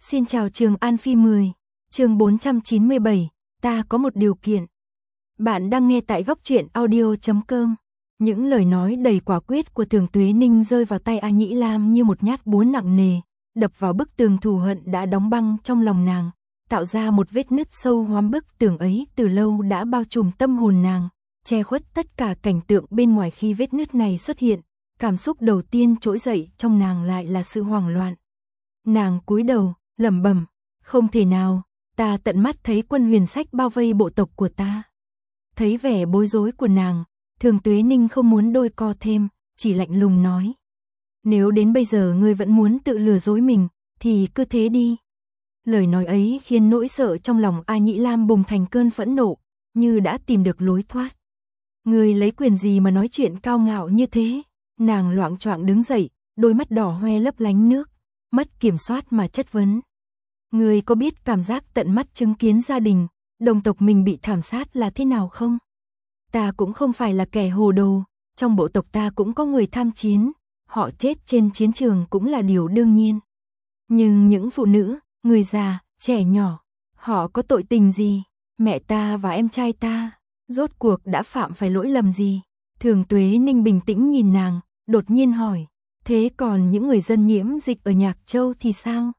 Xin chào Trường An Phi 10, chương 497, ta có một điều kiện. Bạn đang nghe tại góc truyện audio.com. Những lời nói đầy quả quyết của Thường Tuế Ninh rơi vào tay A Nhĩ Lam như một nhát búa nặng nề, đập vào bức tường thù hận đã đóng băng trong lòng nàng, tạo ra một vết nứt sâu hoắm. Bức tường ấy từ lâu đã bao trùm tâm hồn nàng, che khuất tất cả cảnh tượng bên ngoài. Khi vết nứt này xuất hiện, cảm xúc đầu tiên trỗi dậy trong nàng lại là sự hoảng loạn. Nàng cúi đầu, lẩm bẩm, không thể nào, ta tận mắt thấy quân huyền sách bao vây bộ tộc của ta. Thấy vẻ bối rối của nàng, Thường Tuế Ninh không muốn đôi co thêm, chỉ lạnh lùng nói. Nếu đến bây giờ ngươi vẫn muốn tự lừa dối mình, thì cứ thế đi. Lời nói ấy khiến nỗi sợ trong lòng A Nhĩ Lam bùng thành cơn phẫn nộ, như đã tìm được lối thoát. Ngươi lấy quyền gì mà nói chuyện cao ngạo như thế? Nàng loạng choạng đứng dậy, đôi mắt đỏ hoe lấp lánh nước, mất kiểm soát mà chất vấn. Ngươi có biết cảm giác tận mắt chứng kiến gia đình, đồng tộc mình bị thảm sát là thế nào không? Ta cũng không phải là kẻ hồ đồ, trong bộ tộc ta cũng có người tham chiến, họ chết trên chiến trường cũng là điều đương nhiên. Nhưng những phụ nữ, người già, trẻ nhỏ, họ có tội tình gì? Mẹ ta và em trai ta, rốt cuộc đã phạm phải lỗi lầm gì? Thường Tuế Ninh bình tĩnh nhìn nàng, đột nhiên hỏi, thế còn những người dân nhiễm dịch ở Nhạc Châu thì sao?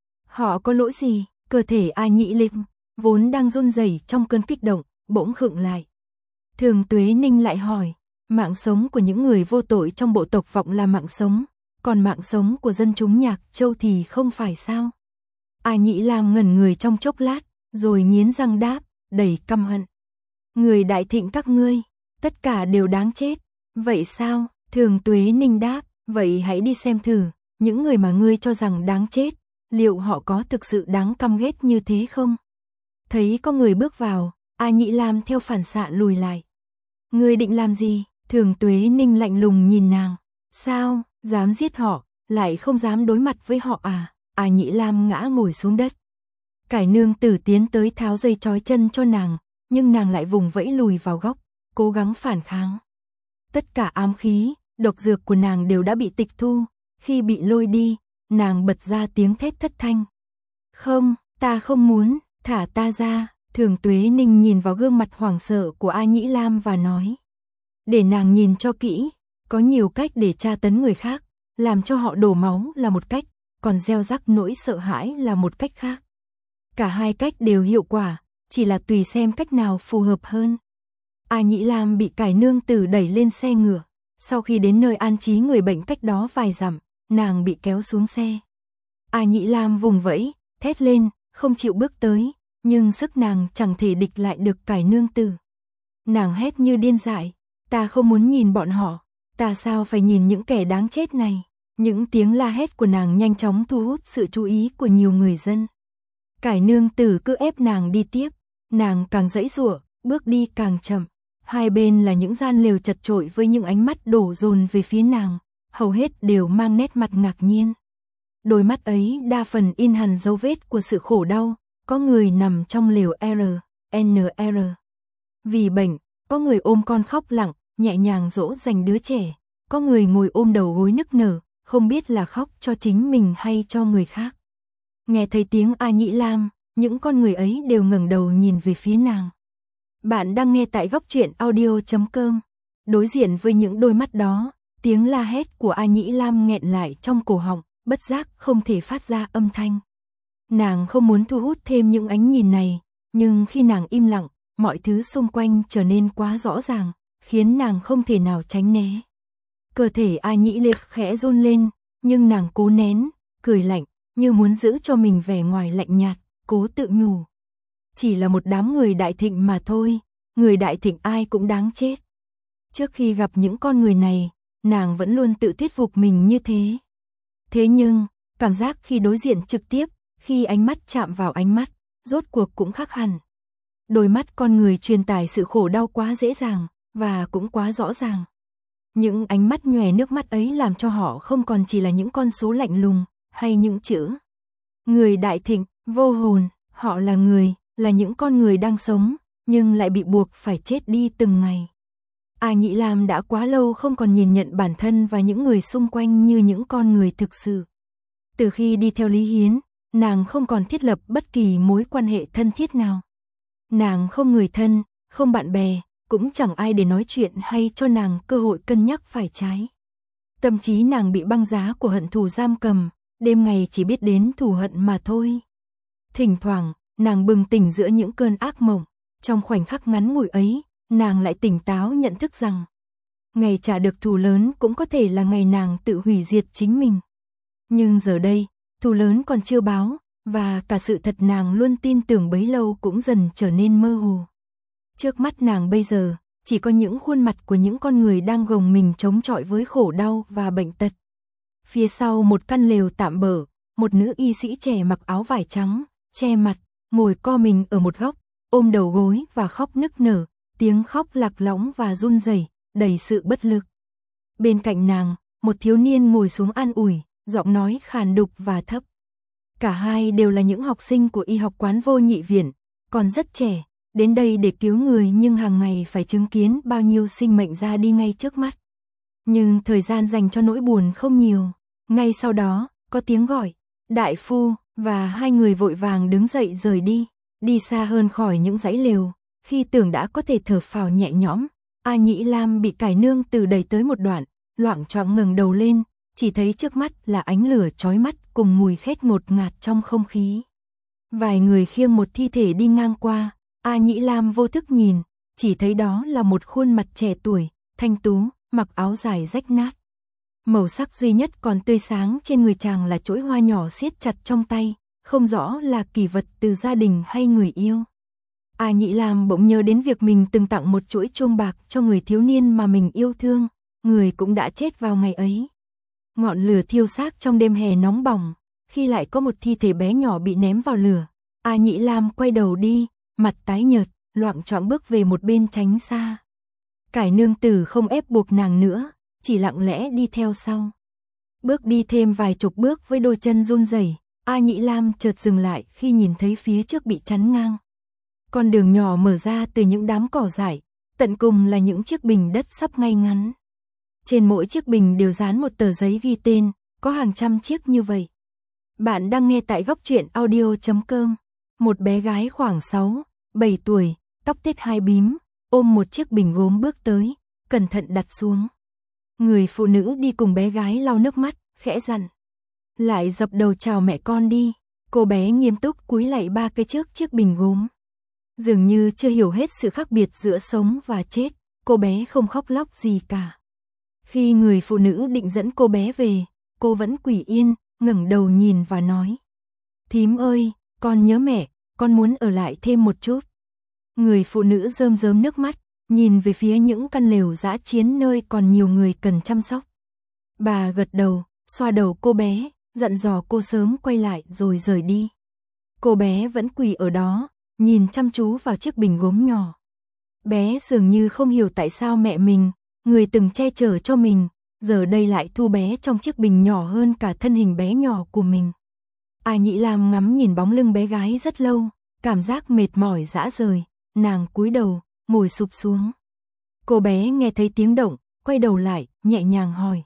Họ có lỗi gì? Cơ thể A Nhĩ Lam vốn đang run rẩy trong cơn kích động, bỗng khựng lại. Thường Tuế Ninh lại hỏi, mạng sống của những người vô tội trong bộ tộc Vọng là mạng sống, còn mạng sống của dân chúng Nhạc Châu thì không phải sao? A Nhĩ Lam ngẩn người trong chốc lát, rồi nghiến răng đáp, đầy căm hận. Người Đại Thịnh các ngươi, tất cả đều đáng chết. Vậy sao? Thường Tuế Ninh đáp, vậy hãy đi xem thử, những người mà ngươi cho rằng đáng chết, liệu họ có thực sự đáng căm ghét như thế không? Thấy có người bước vào, A Nhĩ Lam theo phản xạ lùi lại. Ngươi định làm gì? Thường Tuế Ninh lạnh lùng nhìn nàng. Sao, dám giết họ, lại không dám đối mặt với họ à? A Nhĩ Lam ngã ngồi xuống đất. Cải nương tử tiến tới tháo dây trói chân cho nàng, nhưng nàng lại vùng vẫy lùi vào góc, cố gắng phản kháng. Tất cả ám khí, độc dược của nàng đều đã bị tịch thu, khi bị lôi đi, nàng bật ra tiếng thét thất thanh. Không, ta không muốn, thả ta ra. Thường Tuế Ninh nhìn vào gương mặt hoảng sợ của A Nhĩ Lam và nói. Để nàng nhìn cho kỹ, có nhiều cách để tra tấn người khác, làm cho họ đổ máu là một cách, còn gieo rắc nỗi sợ hãi là một cách khác. Cả hai cách đều hiệu quả, chỉ là tùy xem cách nào phù hợp hơn. A Nhĩ Lam bị cải nương tử đẩy lên xe ngựa, sau khi đến nơi an trí người bệnh cách đó vài dặm, nàng bị kéo xuống xe. A Nhĩ Lam vùng vẫy, thét lên, không chịu bước tới, nhưng sức nàng chẳng thể địch lại được cải nương tử. Nàng hét như điên dại, ta không muốn nhìn bọn họ, ta sao phải nhìn những kẻ đáng chết này. Những tiếng la hét của nàng nhanh chóng thu hút sự chú ý của nhiều người dân. Cải nương tử cứ ép nàng đi tiếp, nàng càng giãy giụa, bước đi càng chậm. Hai bên là những gian lều chật chội với những ánh mắt đổ dồn về phía nàng, hầu hết đều mang nét mặt ngạc nhiên. Đôi mắt ấy đa phần in hằn dấu vết của sự khổ đau, có người nằm trong lều NR. Vì bệnh, có người ôm con khóc lặng, nhẹ nhàng dỗ dành đứa trẻ, có người ngồi ôm đầu gối nức nở, không biết là khóc cho chính mình hay cho người khác. Nghe thấy tiếng A Nhĩ Lam, những con người ấy đều ngẩng đầu nhìn về phía nàng. Bạn đang nghe tại góc truyện audio.com. Đối diện với những đôi mắt đó, tiếng la hét của A Nhĩ Lam nghẹn lại trong cổ họng, bất giác không thể phát ra âm thanh. Nàng không muốn thu hút thêm những ánh nhìn này, nhưng khi nàng im lặng, mọi thứ xung quanh trở nên quá rõ ràng, khiến nàng không thể nào tránh né. Cơ thể A Nhĩ Lam khẽ run lên, nhưng nàng cố nén, cười lạnh, như muốn giữ cho mình vẻ ngoài lạnh nhạt, cố tự nhủ. Chỉ là một đám người Đại Thịnh mà thôi, người Đại Thịnh ai cũng đáng chết. Trước khi gặp những con người này, nàng vẫn luôn tự thuyết phục mình như thế. Thế nhưng, cảm giác khi đối diện trực tiếp, khi ánh mắt chạm vào ánh mắt, rốt cuộc cũng khác hẳn. Đôi mắt con người truyền tải sự khổ đau quá dễ dàng, và cũng quá rõ ràng. Những ánh mắt nhòe nước mắt ấy làm cho họ không còn chỉ là những con số lạnh lùng, hay những chữ. Người Đại Thịnh, vô hồn, họ là người, là những con người đang sống, nhưng lại bị buộc phải chết đi từng ngày. A Nhĩ Lam đã quá lâu không còn nhìn nhận bản thân và những người xung quanh như những con người thực sự. Từ khi đi theo Lý Hiến, nàng không còn thiết lập bất kỳ mối quan hệ thân thiết nào. Nàng không người thân, không bạn bè, cũng chẳng ai để nói chuyện hay cho nàng cơ hội cân nhắc phải trái. Tâm trí nàng bị băng giá của hận thù giam cầm, đêm ngày chỉ biết đến thù hận mà thôi. Thỉnh thoảng, nàng bừng tỉnh giữa những cơn ác mộng, trong khoảnh khắc ngắn ngủi ấy, nàng lại tỉnh táo nhận thức rằng ngày trả được thù lớn cũng có thể là ngày nàng tự hủy diệt chính mình. Nhưng giờ đây, thù lớn còn chưa báo, và cả sự thật nàng luôn tin tưởng bấy lâu cũng dần trở nên mơ hồ. Trước mắt nàng bây giờ, chỉ có những khuôn mặt của những con người đang gồng mình chống chọi với khổ đau và bệnh tật. Phía sau một căn lều tạm bợ, một nữ y sĩ trẻ mặc áo vải trắng, che mặt, ngồi co mình ở một góc, ôm đầu gối và khóc nức nở, tiếng khóc lạc lõng và run rẩy, đầy sự bất lực. Bên cạnh nàng, một thiếu niên ngồi xuống an ủi, giọng nói khàn đục và thấp. Cả hai đều là những học sinh của y học quán Vô Nhị Viện, còn rất trẻ, đến đây để cứu người nhưng hàng ngày phải chứng kiến bao nhiêu sinh mệnh ra đi ngay trước mắt. Nhưng thời gian dành cho nỗi buồn không nhiều. Ngay sau đó, có tiếng gọi, đại phu, và hai người vội vàng đứng dậy rời đi xa hơn khỏi những dãy lều. Khi tưởng đã có thể thở phào nhẹ nhõm, A Nhĩ Lam bị cải nương từ đẩy tới một đoạn, loạng choạng ngẩng đầu lên, chỉ thấy trước mắt là ánh lửa chói mắt cùng mùi khét ngột ngạt trong không khí. Vài người khiêng một thi thể đi ngang qua, A Nhĩ Lam vô thức nhìn, chỉ thấy đó là một khuôn mặt trẻ tuổi, thanh tú, mặc áo dài rách nát. Màu sắc duy nhất còn tươi sáng trên người chàng là chỗi hoa nhỏ siết chặt trong tay, không rõ là kỷ vật từ gia đình hay người yêu. A Nhĩ Lam bỗng nhớ đến việc mình từng tặng một chuỗi chuông bạc cho người thiếu niên mà mình yêu thương, người cũng đã chết vào ngày ấy. Ngọn lửa thiêu xác trong đêm hè nóng bỏng, khi lại có một thi thể bé nhỏ bị ném vào lửa, A Nhĩ Lam quay đầu đi, mặt tái nhợt, loạng choạng bước về một bên tránh xa. Cải nương tử không ép buộc nàng nữa, chỉ lặng lẽ đi theo sau. Bước đi thêm vài chục bước với đôi chân run rẩy, A Nhĩ Lam chợt dừng lại khi nhìn thấy phía trước bị chắn ngang. Con đường nhỏ mở ra từ những đám cỏ dại, tận cùng là những chiếc bình đất sắp ngay ngắn. Trên mỗi chiếc bình đều dán một tờ giấy ghi tên, có hàng trăm chiếc như vậy. Bạn đang nghe tại góc truyện audio.com. Một bé gái khoảng 6, 7 tuổi, tóc tết hai bím, ôm một chiếc bình gốm bước tới, cẩn thận đặt xuống. Người phụ nữ đi cùng bé gái lau nước mắt, khẽ dặn. Lại dập đầu chào mẹ con đi. Cô bé nghiêm túc cúi lạy ba cái trước chiếc bình gốm. Dường như chưa hiểu hết sự khác biệt giữa sống và chết, cô bé không khóc lóc gì cả. Khi người phụ nữ định dẫn cô bé về, cô vẫn quỳ yên, ngẩng đầu nhìn và nói. Thím ơi, con nhớ mẹ, con muốn ở lại thêm một chút. Người phụ nữ rơm rớm nước mắt, nhìn về phía những căn lều dã chiến nơi còn nhiều người cần chăm sóc. Bà gật đầu, xoa đầu cô bé, dặn dò cô sớm quay lại rồi rời đi. Cô bé vẫn quỳ ở đó, nhìn chăm chú vào chiếc bình gốm nhỏ. Bé dường như không hiểu tại sao mẹ mình, người từng che chở cho mình, giờ đây lại thu bé trong chiếc bình nhỏ hơn cả thân hình bé nhỏ của mình. A Nhĩ Lam ngắm nhìn bóng lưng bé gái rất lâu, cảm giác mệt mỏi rã rời, nàng cúi đầu, ngồi sụp xuống. Cô bé nghe thấy tiếng động, quay đầu lại, nhẹ nhàng hỏi.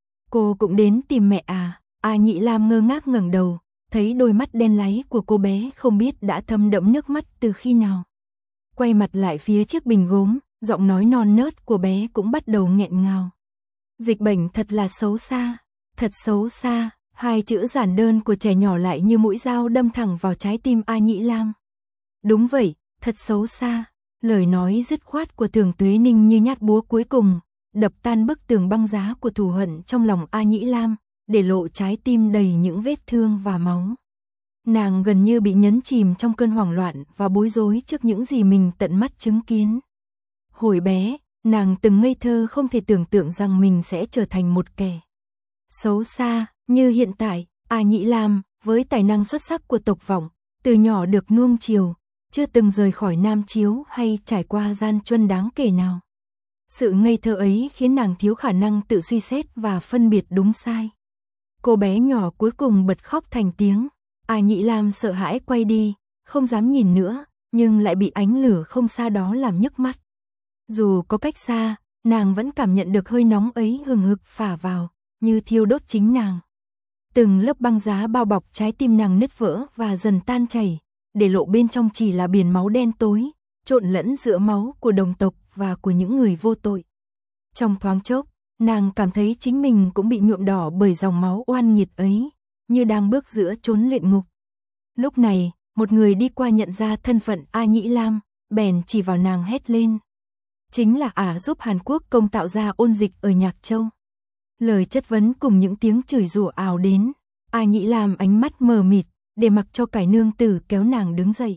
Cô cũng đến tìm mẹ à? A Nhĩ Lam ngơ ngác ngẩng đầu, thấy đôi mắt đen láy của cô bé không biết đã thấm đẫm nước mắt từ khi nào. Quay mặt lại phía chiếc bình gốm, giọng nói non nớt của bé cũng bắt đầu nghẹn ngào. Dịch bệnh thật là xấu xa, thật xấu xa, hai chữ giản đơn của trẻ nhỏ lại như mũi dao đâm thẳng vào trái tim A Nhĩ Lam. Đúng vậy, thật xấu xa, lời nói dứt khoát của Thường Tuế Ninh như nhát búa cuối cùng, đập tan bức tường băng giá của thù hận trong lòng A Nhĩ Lam, để lộ trái tim đầy những vết thương và máu. Nàng gần như bị nhấn chìm trong cơn hoảng loạn và bối rối trước những gì mình tận mắt chứng kiến. Hồi bé, nàng từng ngây thơ không thể tưởng tượng rằng mình sẽ trở thành một kẻ xấu xa, như hiện tại, A Nhĩ Lam, với tài năng xuất sắc của tộc Vọng, từ nhỏ được nuông chiều, chưa từng rời khỏi Nam Chiếu hay trải qua gian truân đáng kể nào. Sự ngây thơ ấy khiến nàng thiếu khả năng tự suy xét và phân biệt đúng sai. Cô bé nhỏ cuối cùng bật khóc thành tiếng. A Nhĩ Lam sợ hãi quay đi, không dám nhìn nữa, nhưng lại bị ánh lửa không xa đó làm nhức mắt. Dù có cách xa, nàng vẫn cảm nhận được hơi nóng ấy hừng hực phả vào, như thiêu đốt chính nàng. Từng lớp băng giá bao bọc trái tim nàng nứt vỡ và dần tan chảy, để lộ bên trong chỉ là biển máu đen tối, trộn lẫn giữa máu của đồng tộc và của những người vô tội. Trong thoáng chốc, nàng cảm thấy chính mình cũng bị nhuộm đỏ bởi dòng máu oan nghiệt ấy, như đang bước giữa chốn luyện ngục. Lúc này, một người đi qua nhận ra thân phận A Nhĩ Lam, bèn chỉ vào nàng hét lên. Chính là ả giúp Hàn Quốc công tạo ra ôn dịch ở Nhạc Châu. Lời chất vấn cùng những tiếng chửi rủa ào đến, A Nhĩ Lam ánh mắt mờ mịt, để mặc cho Cải Nương Tử kéo nàng đứng dậy.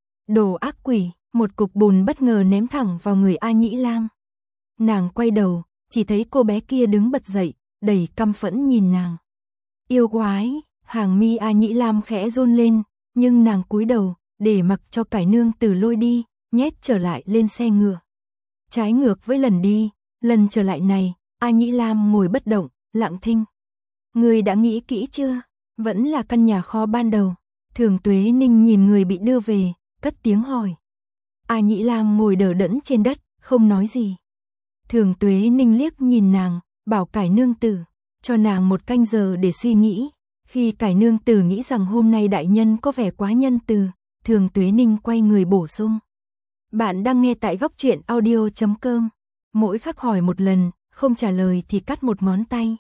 Đồ ác quỷ, một cục bùn bất ngờ ném thẳng vào người A Nhĩ Lam. Nàng quay đầu, chỉ thấy cô bé kia đứng bật dậy, đầy căm phẫn nhìn nàng. Yêu quái, hàng mi A Nhĩ Lam khẽ run lên, nhưng nàng cúi đầu, để mặc cho Cải Nương Tử lôi đi, nhét trở lại lên xe ngựa. Trái ngược với lần đi, lần trở lại này, A Nhĩ Lam ngồi bất động, lặng thinh. Người đã nghĩ kỹ chưa? Vẫn là căn nhà kho ban đầu. Thường Tuế Ninh nhìn người bị đưa về, cất tiếng hỏi. A Nhĩ Lam ngồi đờ đẫn trên đất, không nói gì. Thường Tuế Ninh liếc nhìn nàng, bảo Cải Nương Tử, cho nàng 1 canh giờ để suy nghĩ. Khi Cải Nương Tử nghĩ rằng hôm nay đại nhân có vẻ quá nhân từ, Thường Tuế Ninh quay người bổ sung. Bạn đang nghe tại góc truyện audio.com. Mỗi khắc hỏi 1 lần, không trả lời thì cắt 1 ngón tay.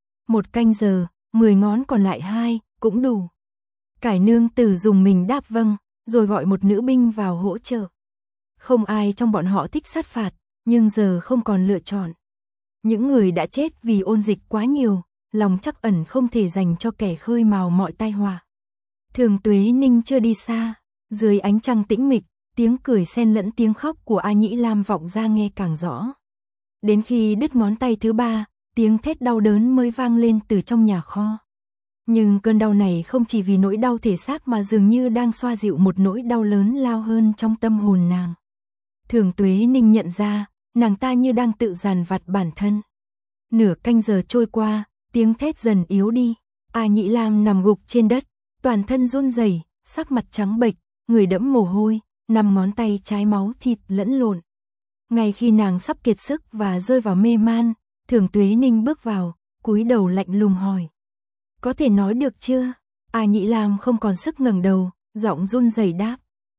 1 canh giờ, 10 ngón còn lại 2, cũng đủ. Cải Nương Tử dùng mình đáp vâng, rồi gọi một nữ binh vào hỗ trợ. Không ai trong bọn họ thích sát phạt, nhưng giờ không còn lựa chọn. Những người đã chết vì ôn dịch quá nhiều, lòng trắc ẩn không thể dành cho kẻ khơi mào mọi tai họa. Thường Tuế Ninh chưa đi xa, dưới ánh trăng tĩnh mịch, tiếng cười xen lẫn tiếng khóc của A Nhĩ Lam vọng ra nghe càng rõ. Đến khi đứt ngón tay thứ 3, tiếng thét đau đớn mới vang lên từ trong nhà kho. Nhưng cơn đau này không chỉ vì nỗi đau thể xác mà dường như đang xoa dịu một nỗi đau lớn lao hơn trong tâm hồn nàng. Thường Tuế Ninh nhận ra, nàng ta như đang tự dằn vặt bản thân. Nửa canh giờ trôi qua, tiếng thét dần yếu đi. A Nhĩ Lam nằm gục trên đất, toàn thân run rẩy, sắc mặt trắng bệch, người đẫm mồ hôi, 5 ngón tay trái máu thịt lẫn lộn. Ngay khi nàng sắp kiệt sức và rơi vào mê man, Thường Tuế Ninh bước vào, cúi đầu lạnh lùng hỏi. Có thể nói được chưa? A Nhĩ Lam không còn sức ngẩng đầu, giọng run rẩy đáp.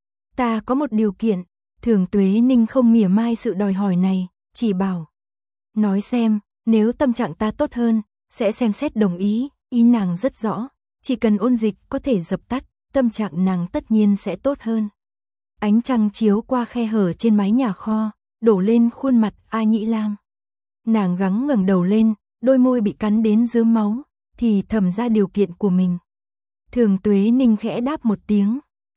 Ta có một điều kiện. Thường Tuế Ninh không mỉa mai sự đòi hỏi này, chỉ bảo. Nói xem, nếu tâm trạng ta tốt hơn, sẽ xem xét đồng ý. Ý nàng rất rõ, chỉ cần ôn dịch có thể dập tắt, tâm trạng nàng tất nhiên sẽ tốt hơn. Ánh trăng chiếu qua khe hở trên mái nhà kho, đổ lên khuôn mặt A Nhĩ Lam. Nàng gắng ngẩng đầu lên, đôi môi bị cắn đến rớm máu, thì thầm ra điều kiện của mình. Thường Tuế Ninh khẽ đáp một tiếng,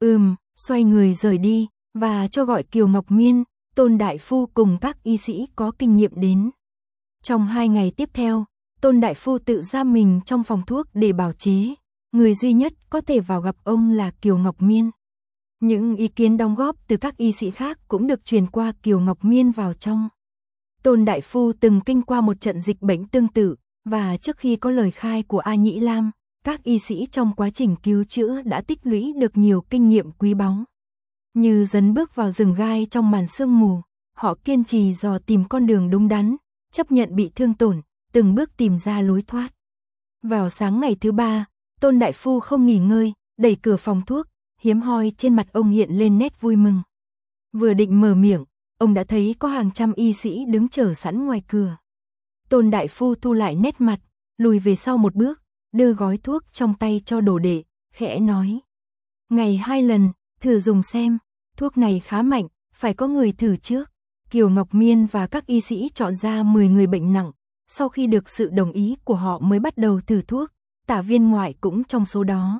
xoay người rời đi, và cho gọi Kiều Ngọc Miên, Tôn Đại Phu cùng các y sĩ có kinh nghiệm đến. Trong 2 ngày tiếp theo, Tôn Đại Phu tự giam mình trong phòng thuốc để bảo chế, người duy nhất có thể vào gặp ông là Kiều Ngọc Miên. Những ý kiến đóng góp từ các y sĩ khác cũng được truyền qua Kiều Ngọc Miên vào trong. Tôn Đại Phu từng kinh qua một trận dịch bệnh tương tự, và trước khi có lời khai của A Nhĩ Lam, các y sĩ trong quá trình cứu chữa đã tích lũy được nhiều kinh nghiệm quý báu. Như dấn bước vào rừng gai trong màn sương mù, họ kiên trì dò tìm con đường đúng đắn, chấp nhận bị thương tổn, từng bước tìm ra lối thoát. Vào sáng ngày thứ 3, Tôn Đại Phu không nghỉ ngơi, đẩy cửa phòng thuốc, hiếm hoi trên mặt ông hiện lên nét vui mừng. Vừa định mở miệng, ông đã thấy có hàng trăm y sĩ đứng chờ sẵn ngoài cửa. Tôn Đại Phu thu lại nét mặt, lùi về sau một bước, đưa gói thuốc trong tay cho đồ đệ, khẽ nói. Ngày 2 lần, thử dùng xem, thuốc này khá mạnh, phải có người thử trước. Kiều Ngọc Miên và các y sĩ chọn ra 10 người bệnh nặng, sau khi được sự đồng ý của họ mới bắt đầu thử thuốc, Tả Viên Ngoại cũng trong số đó.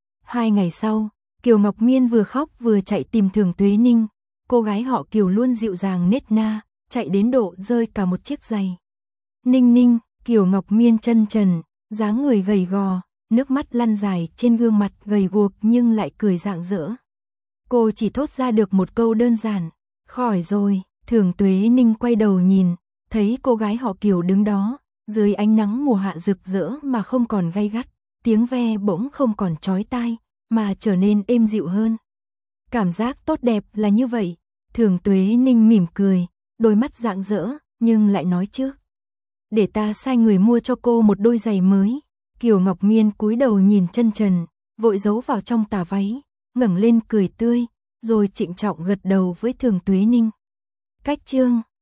2 ngày sau, Kiều Ngọc Miên vừa khóc vừa chạy tìm Thường Tuế Ninh, cô gái họ Kiều luôn dịu dàng nết na, chạy đến độ rơi cả một chiếc giày. Ninh Ninh, Kiều Ngọc Miên chân trần, dáng người gầy gò, nước mắt lăn dài trên gương mặt gầy guộc nhưng lại cười rạng rỡ. Cô chỉ thốt ra được một câu đơn giản, khỏi rồi. Thường Tuế Ninh quay đầu nhìn, thấy cô gái họ Kiều đứng đó, dưới ánh nắng mùa hạ rực rỡ mà không còn gay gắt, tiếng ve bỗng không còn chói tai, mà trở nên êm dịu hơn. Cảm giác tốt đẹp là như vậy. Thường Tuế Ninh mỉm cười, đôi mắt rạng rỡ, nhưng lại nói trước. Để ta sai người mua cho cô một đôi giày mới. Kiều Ngọc Miên cúi đầu nhìn chân trần, vội giấu vào trong tà váy, ngẩng lên cười tươi, rồi trịnh trọng gật đầu với Thường Tuế Ninh. Cách chương